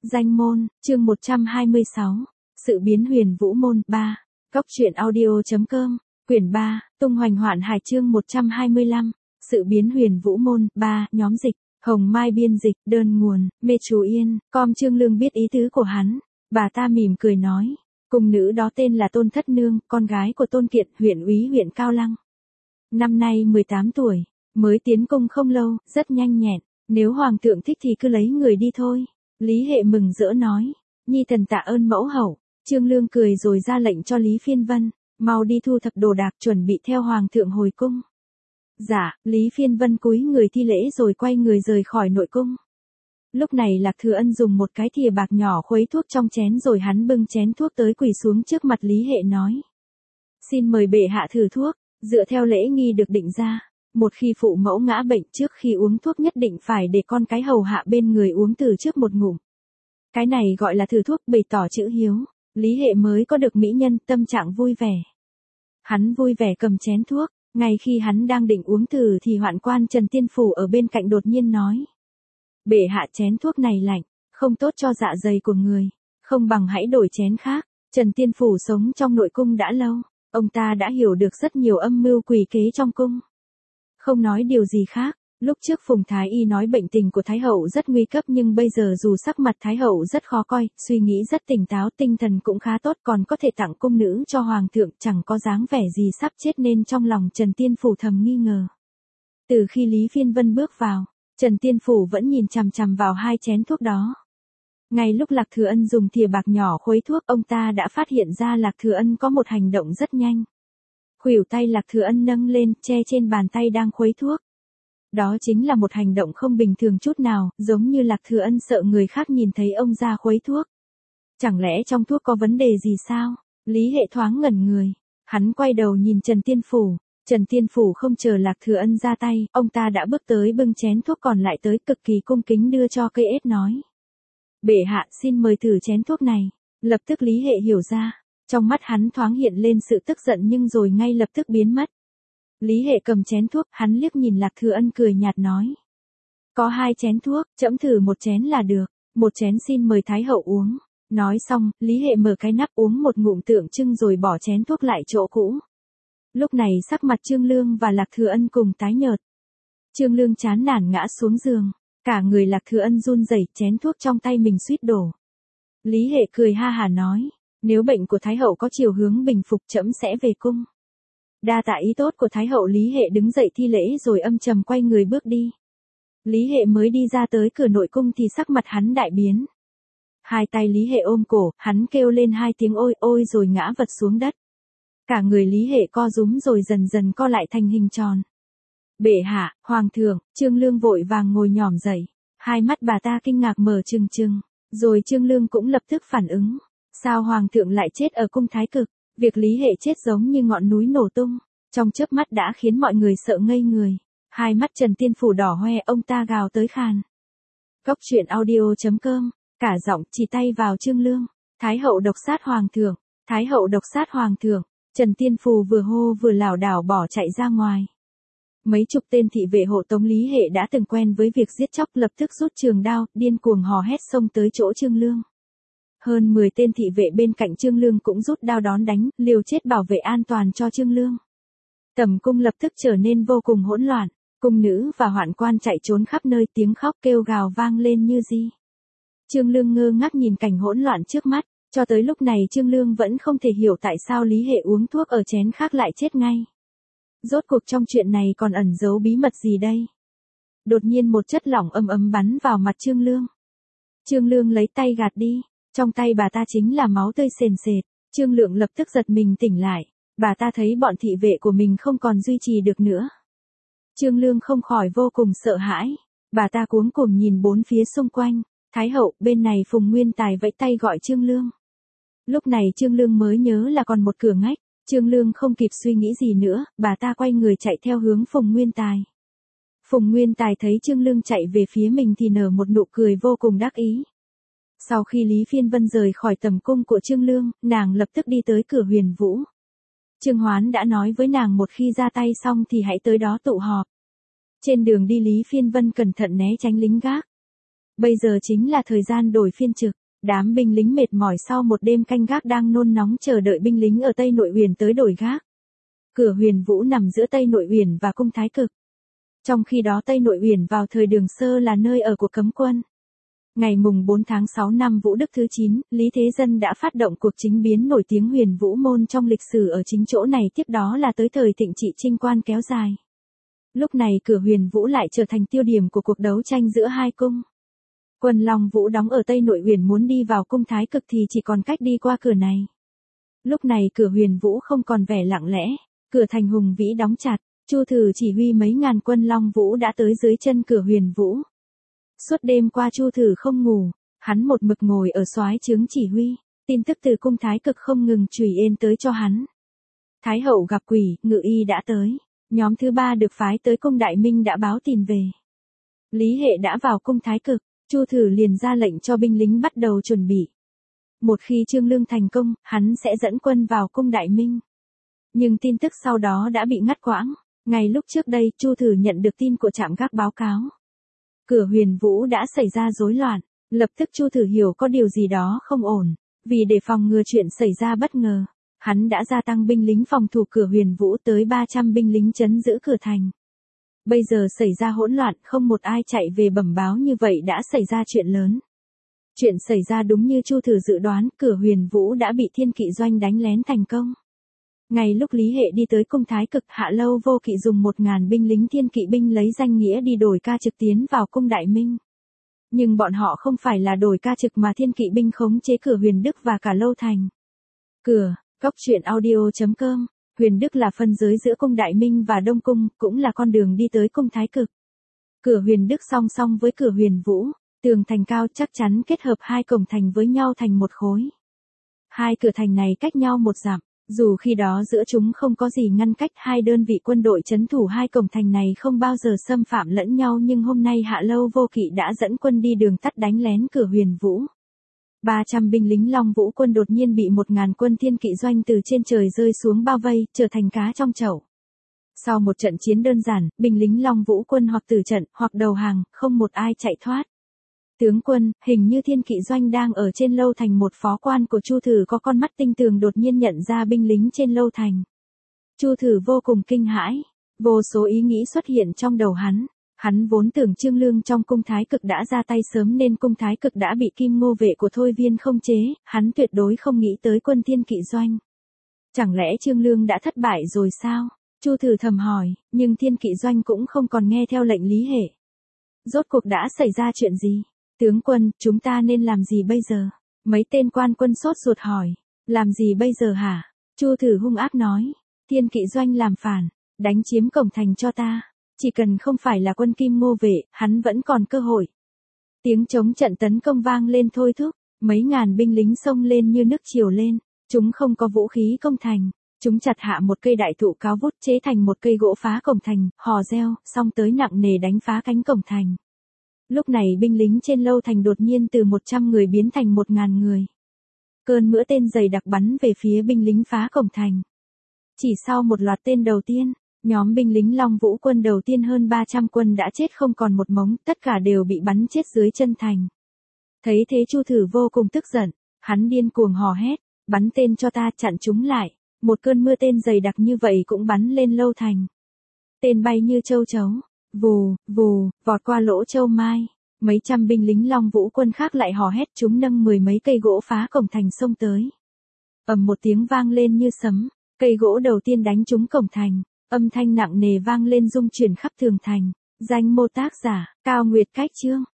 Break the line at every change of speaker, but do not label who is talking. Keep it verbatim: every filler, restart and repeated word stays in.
Danh môn, chương một trăm hai mươi sáu. Sự biến huyền vũ môn, ba. Cóc truyện audio.com, quyển ba, tung hoành hoạn hải chương một trăm hai mươi lăm. Sự biến huyền vũ môn, ba, nhóm dịch, Hồng Mai biên dịch, đơn nguồn, Mê Chú Yên, com Trương Lương biết ý tứ của hắn. Bà ta mỉm cười nói, cung nữ đó tên là Tôn Thất Nương, con gái của Tôn Kiệt, huyện úy huyện Cao Lăng. Năm nay mười tám tuổi, mới tiến cung không lâu, rất nhanh nhẹn, nếu hoàng thượng thích thì cứ lấy người đi thôi. Lý Hệ mừng rỡ nói, nhi thần tạ ơn mẫu hậu. Trương Lương cười rồi ra lệnh cho Lý Phiên Vân, mau đi thu thập đồ đạc chuẩn bị theo hoàng thượng hồi cung. Dạ, Lý Phiên Vân cúi người thi lễ rồi quay người rời khỏi nội cung. Lúc này Lạc Thừa Ân dùng một cái thìa bạc nhỏ khuấy thuốc trong chén rồi hắn bưng chén thuốc tới quỳ xuống trước mặt Lý Hệ nói. Xin mời bệ hạ thử thuốc, dựa theo lễ nghi được định ra. Một khi phụ mẫu ngã bệnh trước khi uống thuốc nhất định phải để con cái hầu hạ bên người uống từ trước một ngụm. Cái này gọi là thử thuốc, bày tỏ chữ hiếu. Lý Hệ mới có được mỹ nhân, tâm trạng vui vẻ. Hắn vui vẻ cầm chén thuốc, ngay khi hắn đang định uống thử thì hoạn quan Trần Tiên Phủ ở bên cạnh đột nhiên nói. Bệ hạ, chén thuốc này lạnh, không tốt cho dạ dày của người, không bằng hãy đổi chén khác. Trần Tiên Phủ sống trong nội cung đã lâu, ông ta đã hiểu được rất nhiều âm mưu quỷ kế trong cung. Không nói điều gì khác, lúc trước Phùng Thái Y nói bệnh tình của Thái Hậu rất nguy cấp nhưng bây giờ dù sắc mặt Thái Hậu rất khó coi, suy nghĩ rất tỉnh táo, tinh thần cũng khá tốt, còn có thể tặng cung nữ cho Hoàng thượng, chẳng có dáng vẻ gì sắp chết nên trong lòng Trần Tiên Phủ thầm nghi ngờ. Từ khi Lý Phiên Vân bước vào, Trần Tiên Phủ vẫn nhìn chằm chằm vào hai chén thuốc đó. Ngay lúc Lạc Thừa Ân dùng thìa bạc nhỏ khuấy thuốc, ông ta đã phát hiện ra Lạc Thừa Ân có một hành động rất nhanh. Khuỷu tay Lạc Thừa Ân nâng lên, che trên bàn tay đang khuấy thuốc. Đó chính là một hành động không bình thường chút nào, giống như Lạc Thừa Ân sợ người khác nhìn thấy ông ra khuấy thuốc. Chẳng lẽ trong thuốc có vấn đề gì sao? Lý Hệ thoáng ngẩn người. Hắn quay đầu nhìn Trần Tiên Phủ. Trần Tiên Phủ không chờ Lạc Thừa Ân ra tay, ông ta đã bước tới bưng chén thuốc còn lại tới, cực kỳ cung kính đưa cho cây ết nói. Bệ hạ, xin mời thử chén thuốc này. Lập tức Lý Hệ hiểu ra. Trong mắt hắn thoáng hiện lên sự tức giận nhưng rồi ngay lập tức biến mất. Lý Hệ cầm chén thuốc, hắn liếc nhìn Lạc Thừa Ân cười nhạt nói. Có hai chén thuốc, trẫm thử một chén là được, một chén xin mời Thái Hậu uống. Nói xong, Lý Hệ mở cái nắp uống một ngụm tượng trưng rồi bỏ chén thuốc lại chỗ cũ. Lúc này sắc mặt Trương Lương và Lạc Thừa Ân cùng tái nhợt. Trương Lương chán nản ngã xuống giường, cả người Lạc Thừa Ân run rẩy, chén thuốc trong tay mình suýt đổ. Lý Hệ cười ha hả nói. Nếu bệnh của Thái Hậu có chiều hướng bình phục trẫm sẽ về cung. Đa tạ ý tốt của Thái Hậu. Lý Hệ đứng dậy thi lễ rồi âm trầm quay người bước đi. Lý Hệ mới đi ra tới cửa nội cung thì sắc mặt hắn đại biến. Hai tay Lý Hệ ôm cổ, hắn kêu lên hai tiếng ôi ôi rồi ngã vật xuống đất. Cả người Lý Hệ co rúm rồi dần dần co lại thành hình tròn. Bệ hạ, hoàng thượng, Trương Lương vội vàng ngồi nhỏm dậy. Hai mắt bà ta kinh ngạc mở trừng trừng, rồi Trương Lương cũng lập tức phản ứng. Sao hoàng thượng lại chết ở cung Thái Cực? Việc Lý Hệ chết giống như ngọn núi nổ tung, trong chớp mắt đã khiến mọi người sợ ngây người. Hai mắt Trần Tiên Phủ đỏ hoe, ông ta gào tới khàn. Cóc truyện audio.com, cả giọng chỉ tay vào Trương Lương. Thái Hậu độc sát hoàng thượng, Thái Hậu độc sát hoàng thượng. Trần Tiên Phủ vừa hô vừa lảo đảo bỏ chạy ra ngoài. Mấy chục tên thị vệ hộ tống Lý Hệ đã từng quen với việc giết chóc lập tức rút trường đao, điên cuồng hò hét xông tới chỗ Trương Lương. Hơn mười tên thị vệ bên cạnh Trương Lương cũng rút đao đón đánh, liều chết bảo vệ an toàn cho Trương Lương. Tầm cung lập tức trở nên vô cùng hỗn loạn, cung nữ và hoạn quan chạy trốn khắp nơi, tiếng khóc kêu gào vang lên như gì. Trương Lương ngơ ngác nhìn cảnh hỗn loạn trước mắt, cho tới lúc này Trương Lương vẫn không thể hiểu tại sao Lý Hệ uống thuốc ở chén khác lại chết ngay. Rốt cuộc trong chuyện này còn ẩn giấu bí mật gì đây? Đột nhiên một chất lỏng ấm ấm bắn vào mặt Trương Lương. Trương Lương lấy tay gạt đi. Trong tay bà ta chính là máu tươi sền sệt. Trương Lượng lập tức giật mình tỉnh lại. Bà ta thấy bọn thị vệ của mình không còn duy trì được nữa. Trương Lương không khỏi vô cùng sợ hãi. Bà ta cuống cuồng nhìn bốn phía xung quanh. Thái Hậu, bên này Phùng Nguyên Tài vẫy tay gọi Trương Lương. Lúc này Trương Lương mới nhớ là còn một cửa ngách. Trương Lương không kịp suy nghĩ gì nữa, bà ta quay người chạy theo hướng Phùng Nguyên Tài. Phùng Nguyên Tài thấy Trương Lương chạy về phía mình thì nở một nụ cười vô cùng đắc ý. Sau khi Lý Phiên Vân rời khỏi tầm cung của Trương Lương, nàng lập tức đi tới cửa Huyền Vũ. Trương Hoán đã nói với nàng một khi ra tay xong thì hãy tới đó tụ họp. Trên đường đi Lý Phiên Vân cẩn thận né tránh lính gác. Bây giờ chính là thời gian đổi phiên trực. Đám binh lính mệt mỏi sau một đêm canh gác đang nôn nóng chờ đợi binh lính ở Tây Nội Uyển tới đổi gác. Cửa Huyền Vũ nằm giữa Tây Nội Uyển và cung Thái Cực. Trong khi đó Tây Nội Uyển vào thời Đường Sơ là nơi ở của cấm quân. Ngày mùng bốn tháng sáu năm Vũ Đức thứ chín, Lý Thế Dân đã phát động cuộc chính biến nổi tiếng Huyền Vũ Môn trong lịch sử ở chính chỗ này, tiếp đó là tới thời Thịnh Trị Trinh Quan kéo dài. Lúc này cửa Huyền Vũ lại trở thành tiêu điểm của cuộc đấu tranh giữa hai cung. Quân Long Vũ đóng ở Tây Nội Uyển muốn đi vào cung Thái Cực thì chỉ còn cách đi qua cửa này. Lúc này cửa Huyền Vũ không còn vẻ lặng lẽ, cửa thành hùng vĩ đóng chặt, Chu Thử chỉ huy mấy ngàn quân Long Vũ đã tới dưới chân cửa Huyền Vũ. Suốt đêm qua Chu Thử không ngủ, hắn một mực ngồi ở soái trướng chỉ huy, tin tức từ cung Thái Cực không ngừng chùy ên tới cho hắn. Thái hậu gặp quỷ, ngự y đã tới, nhóm thứ ba được phái tới cung Đại Minh đã báo tin về. Lý Hệ đã vào cung Thái Cực, Chu Thử liền ra lệnh cho binh lính bắt đầu chuẩn bị. Một khi Trương Lương thành công, hắn sẽ dẫn quân vào cung Đại Minh. Nhưng tin tức sau đó đã bị ngắt quãng. Ngay lúc trước đây, Chu Thử nhận được tin của trạm gác báo cáo. Cửa Huyền Vũ đã xảy ra rối loạn, lập tức Chu Thử hiểu có điều gì đó không ổn. Vì để phòng ngừa chuyện xảy ra bất ngờ, hắn đã gia tăng binh lính phòng thủ cửa Huyền Vũ tới ba trăm binh lính trấn giữ cửa thành. Bây giờ xảy ra hỗn loạn, không một ai chạy về bẩm báo như vậy đã xảy ra chuyện lớn. Chuyện xảy ra đúng như Chu Thử dự đoán, cửa Huyền Vũ đã bị Thiên Kỵ Doanh đánh lén thành công. Ngay lúc Lý Hệ đi tới cung Thái Cực, Hạ Lâu Vô Kỵ dùng một ngàn binh lính Thiên Kỵ binh lấy danh nghĩa đi đổi ca trực tiến vào cung Đại Minh. Nhưng bọn họ không phải là đổi ca trực mà Thiên Kỵ binh khống chế cửa Huyền Đức và cả Lâu Thành. Cửa, Cốc truyện audio chấm com. Huyền Đức là phân giới giữa cung Đại Minh và Đông Cung, cũng là con đường đi tới cung Thái Cực. Cửa Huyền Đức song song với cửa Huyền Vũ, tường thành cao chắc chắn kết hợp hai cổng thành với nhau thành một khối. Hai cửa thành này cách nhau một dặm, dù khi đó giữa chúng không có gì ngăn cách, hai đơn vị quân đội trấn thủ hai cổng thành này không bao giờ xâm phạm lẫn nhau, nhưng hôm nay Hạ Lâu Vô Kỵ đã dẫn quân đi đường tắt đánh lén cửa Huyền Vũ. ba trăm binh lính Long Vũ quân đột nhiên bị một ngàn quân Thiên Kỵ Doanh từ trên trời rơi xuống bao vây, trở thành cá trong chậu. Sau một trận chiến đơn giản, binh lính Long Vũ quân hoặc tử trận, hoặc đầu hàng, không một ai chạy thoát. Tướng quân, hình như Thiên Kỵ Doanh đang ở trên Lâu Thành. Một phó quan của Chu Thử có con mắt tinh tường đột nhiên nhận ra binh lính trên Lâu Thành. Chu Thử vô cùng kinh hãi, vô số ý nghĩ xuất hiện trong đầu hắn. Hắn vốn tưởng Trương Lương trong cung Thái Cực đã ra tay sớm nên cung Thái Cực đã bị Kim Ngô vệ của Thôi Viên không chế, hắn tuyệt đối không nghĩ tới quân Thiên Kỵ Doanh. Chẳng lẽ Trương Lương đã thất bại rồi sao? Chu Thử thầm hỏi, nhưng Thiên Kỵ Doanh cũng không còn nghe theo lệnh Lý Hệ. Rốt cuộc đã xảy ra chuyện gì? Tướng quân, chúng ta nên làm gì bây giờ? Mấy tên quan quân sốt ruột hỏi. Làm gì bây giờ hả? Chu Thử hung ác nói. Thiên Kỵ Doanh làm phản, đánh chiếm cổng thành cho ta. Chỉ cần không phải là quân Kim Ngô vệ, hắn vẫn còn cơ hội. Tiếng chống trận tấn công vang lên thôi thúc, mấy ngàn binh lính xông lên như nước triều lên. Chúng không có vũ khí công thành. Chúng chặt hạ một cây đại thụ cao vút chế thành một cây gỗ phá cổng thành, hò reo, xong tới nặng nề đánh phá cánh cổng thành. Lúc này binh lính trên Lâu Thành đột nhiên từ một trăm người biến thành một ngàn người. Cơn mưa tên dày đặc bắn về phía binh lính phá cổng thành. Chỉ sau một loạt tên đầu tiên, nhóm binh lính Long Vũ quân đầu tiên hơn ba trăm quân đã chết không còn một mống, tất cả đều bị bắn chết dưới chân thành. Thấy thế Chu Thử vô cùng tức giận, hắn điên cuồng hò hét, bắn tên cho ta, chặn chúng lại. Một cơn mưa tên dày đặc như vậy cũng bắn lên Lâu Thành. Tên bay như châu chấu, vù, vù, vọt qua lỗ châu mai. Mấy trăm binh lính Long Vũ quân khác lại hò hét, chúng nâng mười mấy cây gỗ phá cổng thành xông tới. Ầm một tiếng vang lên như sấm, cây gỗ đầu tiên đánh trúng cổng thành, âm thanh nặng nề vang lên rung chuyển khắp tường thành. Danh mô tác giả, Cao Nguyệt Cách Chương.